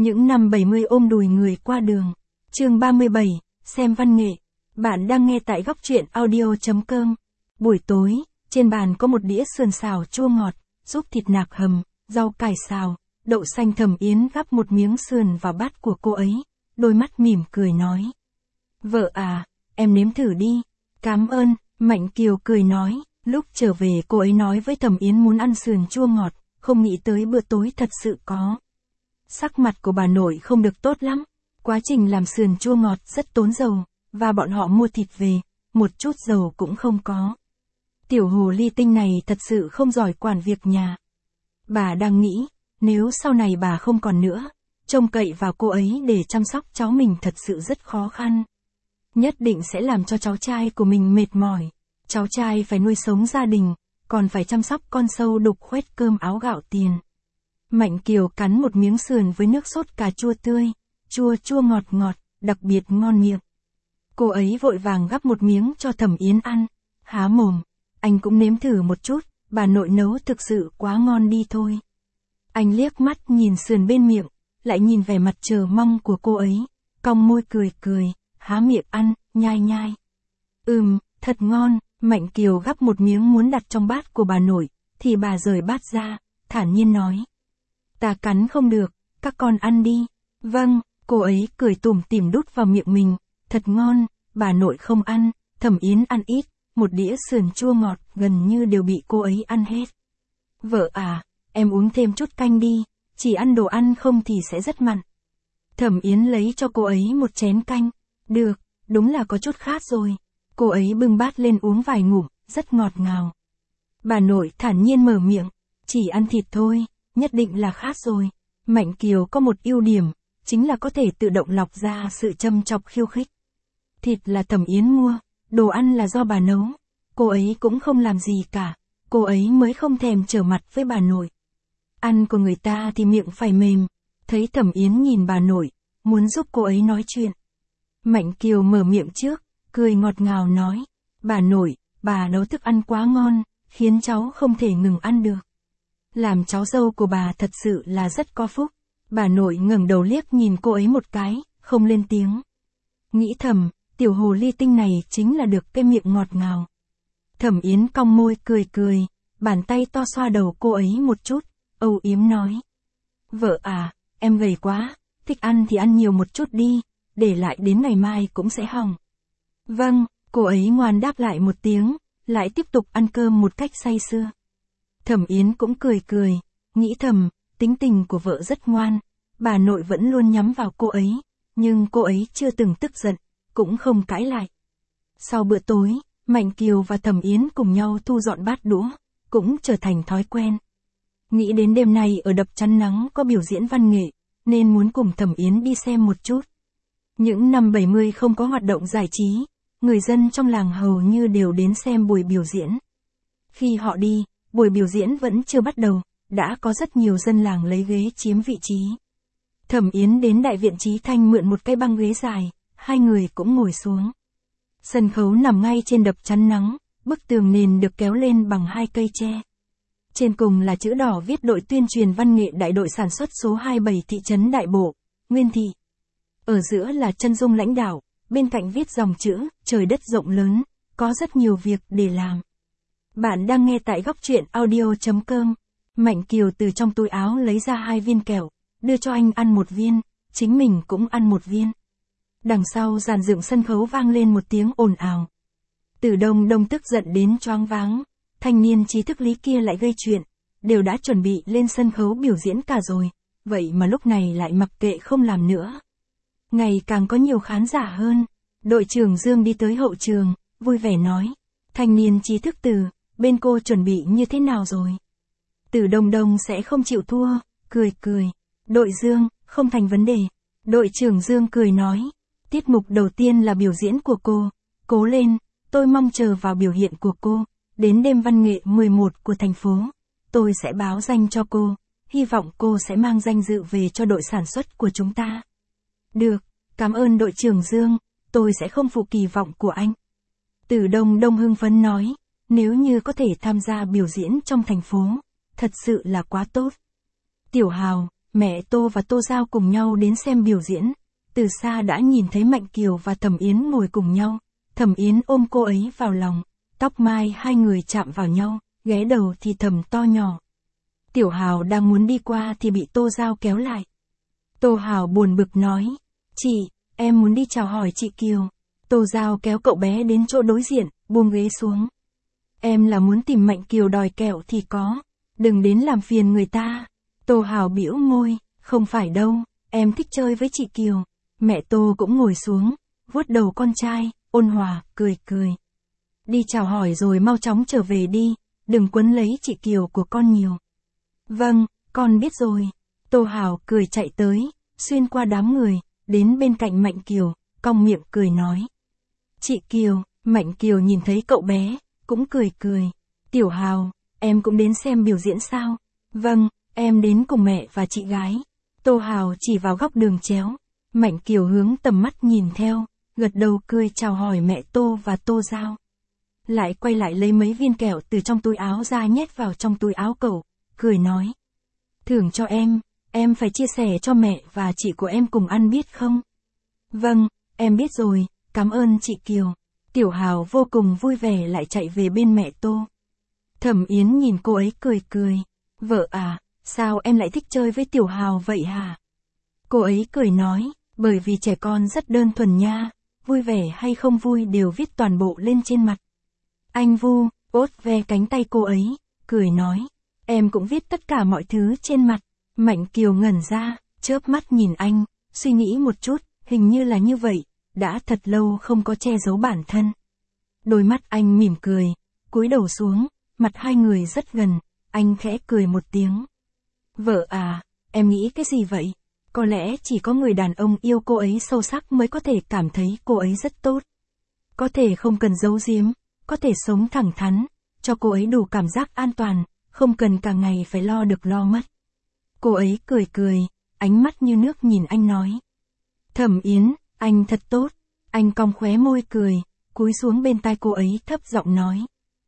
Những năm 70 ôm đùi người qua đường. Chương 37, xem văn nghệ. Bạn đang nghe tại góc truyện audio.com. Buổi tối, trên bàn có một đĩa sườn xào chua ngọt, súp thịt nạc hầm, rau cải xào, đậu xanh. Thẩm Yến gắp một miếng sườn vào bát của cô ấy, đôi mắt mỉm cười nói. Vợ à, em nếm thử đi. Cảm ơn, Mạnh Kiều cười nói. Lúc trở về cô ấy nói với Thẩm Yến muốn ăn sườn chua ngọt, không nghĩ tới bữa tối thật sự có. Sắc mặt của bà nội không được tốt lắm. Quá trình làm sườn chua ngọt rất tốn dầu, và bọn họ mua thịt về, một chút dầu cũng không có. Tiểu hồ ly tinh này thật sự không giỏi quản việc nhà. Bà đang nghĩ, nếu sau này bà không còn nữa, trông cậy vào cô ấy để chăm sóc cháu mình thật sự rất khó khăn. Nhất định sẽ làm cho cháu trai của mình mệt mỏi. Cháu trai phải nuôi sống gia đình, còn phải chăm sóc con sâu đục khoét cơm áo gạo tiền. Mạnh Kiều cắn một miếng sườn với nước sốt cà chua tươi, chua ngọt ngọt, đặc biệt ngon miệng. Cô ấy vội vàng gắp một miếng cho Thẩm Yến ăn, há mồm, anh cũng nếm thử một chút, bà nội nấu thực sự quá ngon đi thôi. Anh liếc mắt nhìn sườn bên miệng, lại nhìn vẻ mặt chờ mong của cô ấy, cong môi cười, há miệng ăn, nhai. Thật ngon. Mạnh Kiều gắp một miếng muốn đặt trong bát của bà nội, thì bà rời bát ra, thản nhiên nói. Ta cắn không được, các con ăn đi. Vâng, cô ấy cười tủm tỉm đút vào miệng mình, thật ngon, bà nội không ăn, Thẩm Yến ăn ít, một đĩa sườn chua ngọt gần như đều bị cô ấy ăn hết. Vợ à, em uống thêm chút canh đi, chỉ ăn đồ ăn không thì sẽ rất mặn. Thẩm Yến lấy cho cô ấy một chén canh, được, đúng là có chút khát rồi. Cô ấy bưng bát lên uống vài ngụm, rất ngọt ngào. Bà nội thản nhiên mở miệng, chỉ ăn thịt thôi, nhất định là khát rồi. Mạnh Kiều có một ưu điểm, chính là có thể tự động lọc ra sự châm chọc khiêu khích. Thịt là Thẩm Yến mua, đồ ăn là do bà nấu. Cô ấy cũng không làm gì cả, cô ấy mới không thèm trở mặt với bà nội. Ăn của người ta thì miệng phải mềm, thấy Thẩm Yến nhìn bà nội, muốn giúp cô ấy nói chuyện. Mạnh Kiều mở miệng trước, cười ngọt ngào nói, bà nội, bà nấu thức ăn quá ngon, khiến cháu không thể ngừng ăn được. Làm cháu dâu của bà thật sự là rất có phúc. Bà nội ngẩng đầu liếc nhìn cô ấy một cái, không lên tiếng. Nghĩ thầm, tiểu hồ ly tinh này chính là được cái miệng ngọt ngào. Thẩm Yến cong môi cười, bàn tay to xoa đầu cô ấy một chút, âu yếm nói. Vợ à, em gầy quá, thích ăn thì ăn nhiều một chút đi, để lại đến ngày mai cũng sẽ hỏng. Vâng, cô ấy ngoan đáp lại một tiếng, lại tiếp tục ăn cơm một cách say sưa. Thẩm Yến cũng cười, nghĩ thầm, tính tình của vợ rất ngoan, bà nội vẫn luôn nhắm vào cô ấy, nhưng cô ấy chưa từng tức giận, cũng không cãi lại. Sau bữa tối, Mạnh Kiều và Thẩm Yến cùng nhau thu dọn bát đũa, cũng trở thành thói quen. Nghĩ đến đêm nay ở đập chắn nắng có biểu diễn văn nghệ, nên muốn cùng Thẩm Yến đi xem một chút. Những năm 70 không có hoạt động giải trí, người dân trong làng hầu như đều đến xem buổi biểu diễn. Khi họ đi, buổi biểu diễn vẫn chưa bắt đầu, đã có rất nhiều dân làng lấy ghế chiếm vị trí. Thẩm Yến đến đại viện Chí Thanh mượn một cái băng ghế dài, hai người cũng ngồi xuống. Sân khấu nằm ngay trên đập chắn nắng, bức tường nền được kéo lên bằng hai cây tre. Trên cùng là chữ đỏ viết đội tuyên truyền văn nghệ đại đội sản xuất số 27 thị trấn Đại Bộ, Nguyên Thị. Ở giữa là chân dung lãnh đạo, bên cạnh viết dòng chữ, trời đất rộng lớn, có rất nhiều việc để làm. Bạn đang nghe tại góc truyện audio.com. Mạnh Kiều từ trong túi áo lấy ra 2 viên kẹo, đưa cho anh ăn 1 viên, chính mình cũng ăn 1 viên. Đằng sau dàn dựng sân khấu vang lên một tiếng ồn ào. Từ Đông tức giận đến choáng váng, thanh niên trí thức Lý kia lại gây chuyện, đều đã chuẩn bị lên sân khấu biểu diễn cả rồi, vậy mà lúc này lại mặc kệ không làm nữa. Ngày càng có nhiều khán giả hơn, đội trưởng Dương đi tới hậu trường, vui vẻ nói, thanh niên trí thức Từ, bên cô chuẩn bị như thế nào rồi? Từ Đông sẽ không chịu thua, cười, đội Dương, không thành vấn đề. Đội trưởng Dương cười nói, tiết mục đầu tiên là biểu diễn của cô, cố lên, tôi mong chờ vào biểu hiện của cô, đến đêm văn nghệ 11 của thành phố, tôi sẽ báo danh cho cô, hy vọng cô sẽ mang danh dự về cho đội sản xuất của chúng ta. Được, cảm ơn đội trưởng Dương, tôi sẽ không phụ kỳ vọng của anh. Từ Đông hưng phấn nói, nếu như có thể tham gia biểu diễn trong thành phố, thật sự là quá tốt. Tiểu Hào, mẹ Tô và Tô Giao cùng nhau đến xem biểu diễn. Từ xa đã nhìn thấy Mạnh Kiều và Thẩm Yến ngồi cùng nhau. Thẩm Yến ôm cô ấy vào lòng, tóc mai hai người chạm vào nhau, ghé đầu thì thầm to nhỏ. Tiểu Hào đang muốn đi qua thì bị Tô Giao kéo lại. Tô Hào buồn bực nói, chị, em muốn đi chào hỏi chị Kiều. Tô Giao kéo cậu bé đến chỗ đối diện, buông ghế xuống. Em là muốn tìm Mạnh Kiều đòi kẹo thì có, đừng đến làm phiền người ta. Tô Hào bĩu môi, không phải đâu, em thích chơi với chị Kiều. Mẹ Tô cũng ngồi xuống, vuốt đầu con trai, ôn hòa, cười cười. Đi chào hỏi rồi mau chóng trở về đi, đừng quấn lấy chị Kiều của con nhiều. Vâng, con biết rồi. Tô Hào cười chạy tới, xuyên qua đám người, đến bên cạnh Mạnh Kiều, cong miệng cười nói. Chị Kiều, Mạnh Kiều nhìn thấy cậu bé, cũng cười cười. Tiểu Hào, em cũng đến xem biểu diễn sao? Vâng, em đến cùng mẹ và chị gái. Tô Hào chỉ vào góc đường chéo. Mạnh Kiều hướng tầm mắt nhìn theo, gật đầu cười chào hỏi mẹ Tô và Tô Giao. Lại quay lại lấy mấy viên kẹo từ trong túi áo ra nhét vào trong túi áo cậu, cười nói. Thưởng cho em phải chia sẻ cho mẹ và chị của em cùng ăn biết không? Vâng, em biết rồi, cảm ơn chị Kiều. Tiểu Hào vô cùng vui vẻ lại chạy về bên mẹ Tô. Thẩm Yến nhìn cô ấy cười cười. Vợ à, sao em lại thích chơi với Tiểu Hào vậy hả? Cô ấy cười nói, bởi vì trẻ con rất đơn thuần nha, vui vẻ hay không vui đều viết toàn bộ lên trên mặt. Anh Vu, ốt ve cánh tay cô ấy, cười nói, em cũng viết tất cả mọi thứ trên mặt. Mạnh Kiều ngẩn ra, chớp mắt nhìn anh, suy nghĩ một chút, hình như là như vậy, đã thật lâu không có che giấu bản thân. Đôi mắt anh mỉm cười, cúi đầu xuống, mặt hai người rất gần, anh khẽ cười một tiếng. Vợ à, em nghĩ cái gì vậy? Có lẽ chỉ có người đàn ông yêu cô ấy sâu sắc mới có thể cảm thấy cô ấy rất tốt. Có thể không cần giấu giếm, có thể sống thẳng thắn, cho cô ấy đủ cảm giác an toàn, không cần cả ngày phải lo được lo mất. Cô ấy cười cười, ánh mắt như nước nhìn anh nói. Thẩm Yến, anh thật tốt. Anh cong khóe môi cười, cúi xuống bên tai cô ấy thấp giọng nói.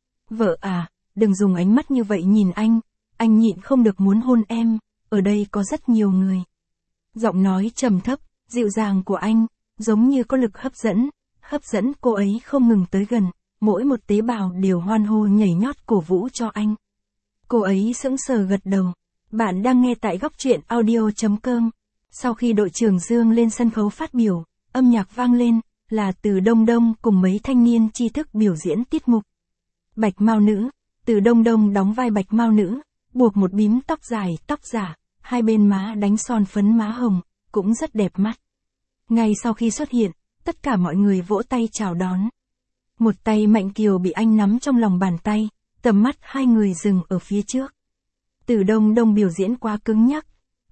Vợ à, đừng dùng ánh mắt như vậy nhìn anh nhịn không được muốn hôn em, ở đây có rất nhiều người. Giọng nói trầm thấp, dịu dàng của anh, giống như có lực hấp dẫn cô ấy không ngừng tới gần, mỗi một tế bào đều hoan hô nhảy nhót cổ vũ cho anh. Cô ấy sững sờ gật đầu. Bạn đang nghe tại góc truyện audio.com. Sau khi đội trưởng Dương lên sân khấu phát biểu, âm nhạc vang lên, là Từ Đông Đông cùng mấy thanh niên tri thức biểu diễn tiết mục. Bạch Mao Nữ, Từ Đông Đông đóng vai Bạch Mao Nữ, buộc một bím tóc dài, tóc giả, hai bên má đánh son phấn má hồng, cũng rất đẹp mắt. Ngay sau khi xuất hiện, tất cả mọi người vỗ tay chào đón. Một tay Mạnh Kiều bị anh nắm trong lòng bàn tay, tầm mắt hai người dừng ở phía trước. Từ Đông Đông biểu diễn quá cứng nhắc,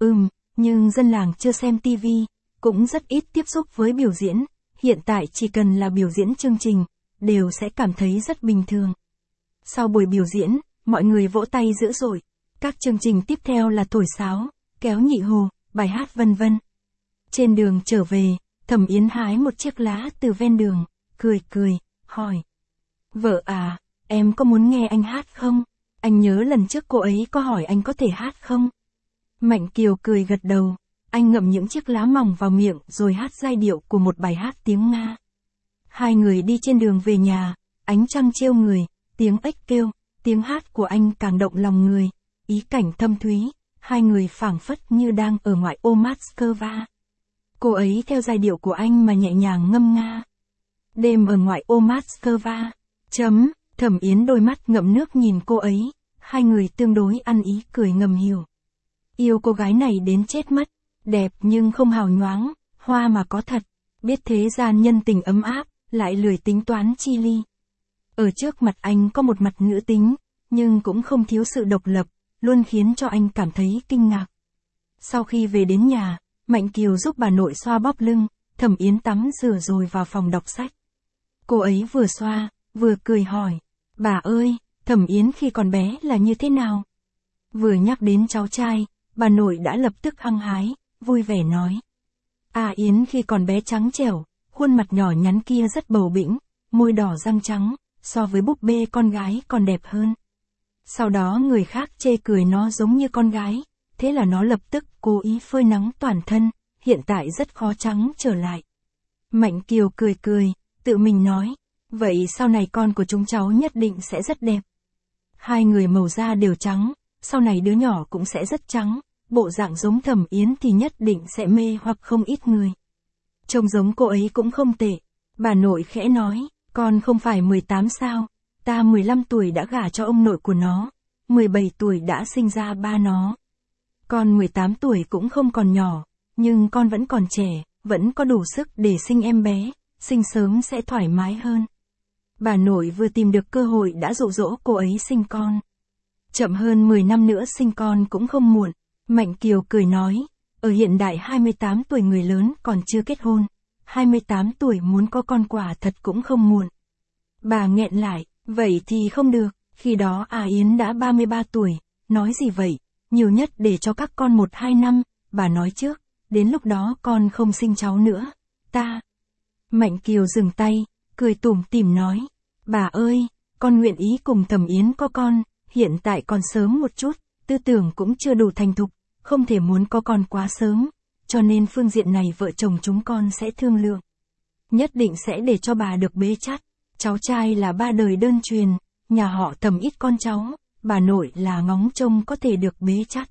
nhưng dân làng chưa xem TV, cũng rất ít tiếp xúc với biểu diễn, hiện tại chỉ cần là biểu diễn chương trình, đều sẽ cảm thấy rất bình thường. Sau buổi biểu diễn, mọi người vỗ tay dữ dội, các chương trình tiếp theo là thổi sáo, kéo nhị hồ, bài hát vân vân. Trên đường trở về, Thẩm Yến hái một chiếc lá từ ven đường, cười, hỏi. Vợ à, em có muốn nghe anh hát không? Anh nhớ lần trước cô ấy có hỏi anh có thể hát không? Mạnh Kiều cười gật đầu, anh ngậm những chiếc lá mỏng vào miệng rồi hát giai điệu của một bài hát tiếng Nga. Hai người đi trên đường về nhà, ánh trăng trêu người, tiếng ếch kêu, tiếng hát của anh càng động lòng người, ý cảnh thâm thúy, hai người phảng phất như đang ở ngoại ô Moscow. Cô ấy theo giai điệu của anh mà nhẹ nhàng ngâm nga. Đêm ở ngoại ô Moscow. Thẩm Yến đôi mắt ngậm nước nhìn cô ấy, hai người tương đối ăn ý cười ngầm hiểu. Yêu cô gái này đến chết mất, đẹp nhưng không hào nhoáng, hoa mà có thật, biết thế gian nhân tình ấm áp, lại lười tính toán chi ly. Ở trước mặt anh có một mặt nữ tính, nhưng cũng không thiếu sự độc lập, luôn khiến cho anh cảm thấy kinh ngạc. Sau khi về đến nhà, Mạnh Kiều giúp bà nội xoa bóp lưng, Thẩm Yến tắm rửa rồi vào phòng đọc sách. Cô ấy vừa xoa, vừa cười hỏi, bà ơi, Thẩm Yến khi còn bé là như thế nào? Vừa nhắc đến cháu trai, bà nội đã lập tức hăng hái, vui vẻ nói. Yến khi còn bé trắng trẻo, khuôn mặt nhỏ nhắn kia rất bầu bĩnh, môi đỏ răng trắng, so với búp bê con gái còn đẹp hơn. Sau đó người khác chê cười nó giống như con gái, thế là nó lập tức cố ý phơi nắng toàn thân, hiện tại rất khó trắng trở lại. Mạnh Kiều cười cười, tự mình nói, vậy sau này con của chúng cháu nhất định sẽ rất đẹp. Hai người màu da đều trắng, sau này đứa nhỏ cũng sẽ rất trắng, bộ dạng giống Thẩm Yến thì nhất định sẽ mê hoặc không ít người. Trông giống cô ấy cũng không tệ. Bà nội khẽ nói, con không phải 18 sao, ta 15 tuổi đã gả cho ông nội của nó, 17 tuổi đã sinh ra ba nó. Con 18 tuổi cũng không còn nhỏ, nhưng con vẫn còn trẻ, vẫn có đủ sức để sinh em bé, sinh sớm sẽ thoải mái hơn. Bà nội vừa tìm được cơ hội đã dụ dỗ cô ấy sinh con. Chậm hơn 10 năm nữa sinh con cũng không muộn. Mạnh Kiều cười nói, ở hiện đại 28 tuổi người lớn còn chưa kết hôn, 28 tuổi muốn có con quả thật cũng không muộn. Bà nghẹn lại, vậy thì không được, khi đó Yến đã 33 tuổi, nói gì vậy, nhiều nhất để cho các con 1-2 năm, bà nói trước, đến lúc đó con không sinh cháu nữa, ta. Mạnh Kiều dừng tay, cười tủm tỉm nói, bà ơi, con nguyện ý cùng Thẩm Yến có con, hiện tại còn sớm một chút, tư tưởng cũng chưa đủ thành thục, không thể muốn có con quá sớm, cho nên phương diện này vợ chồng chúng con sẽ thương lượng. Nhất định sẽ để cho bà được bế chắt, cháu trai là 3 đời đơn truyền, nhà họ Thẩm ít con cháu, bà nội là ngóng trông có thể được bế chắt.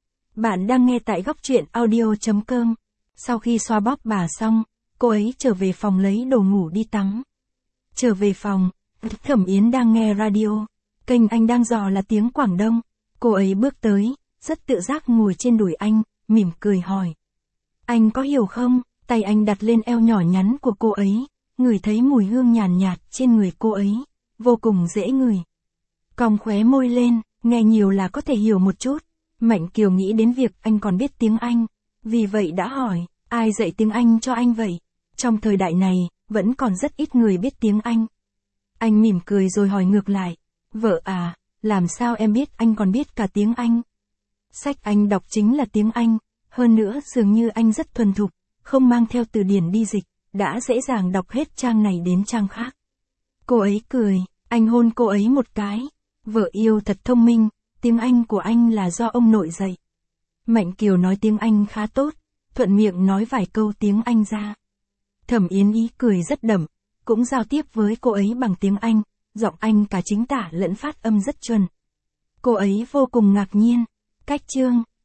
Bạn đang nghe tại góc truyện audio.com. Sau khi xoa bóp bà xong, cô ấy trở về phòng lấy đồ ngủ đi tắm. Trở về phòng, Thẩm Yến đang nghe radio, kênh anh đang dò là tiếng Quảng Đông. Cô ấy bước tới, rất tự giác ngồi trên đùi anh, mỉm cười hỏi. Anh có hiểu không? Tay anh đặt lên eo nhỏ nhắn của cô ấy, ngửi thấy mùi hương nhàn nhạt trên người cô ấy, vô cùng dễ ngửi. Cong khóe môi lên, nghe nhiều là có thể hiểu một chút. Mạnh Kiều nghĩ đến việc anh còn biết tiếng Anh, vì vậy đã hỏi, ai dạy tiếng Anh cho anh vậy? Trong thời đại này, vẫn còn rất ít người biết tiếng Anh. Anh mỉm cười rồi hỏi ngược lại, vợ à, làm sao em biết anh còn biết cả tiếng Anh? Sách anh đọc chính là tiếng Anh, hơn nữa dường như anh rất thuần thục, không mang theo từ điển đi dịch, đã dễ dàng đọc hết trang này đến trang khác. Cô ấy cười, anh hôn cô ấy một cái, vợ yêu thật thông minh, tiếng Anh của anh là do ông nội dạy. Mạnh Kiều nói tiếng Anh khá tốt, thuận miệng nói vài câu tiếng Anh ra. Thẩm Yến ý cười rất đậm, cũng giao tiếp với cô ấy bằng tiếng Anh, giọng Anh cả chính tả lẫn phát âm rất chuẩn. Cô ấy vô cùng ngạc nhiên, cách chương,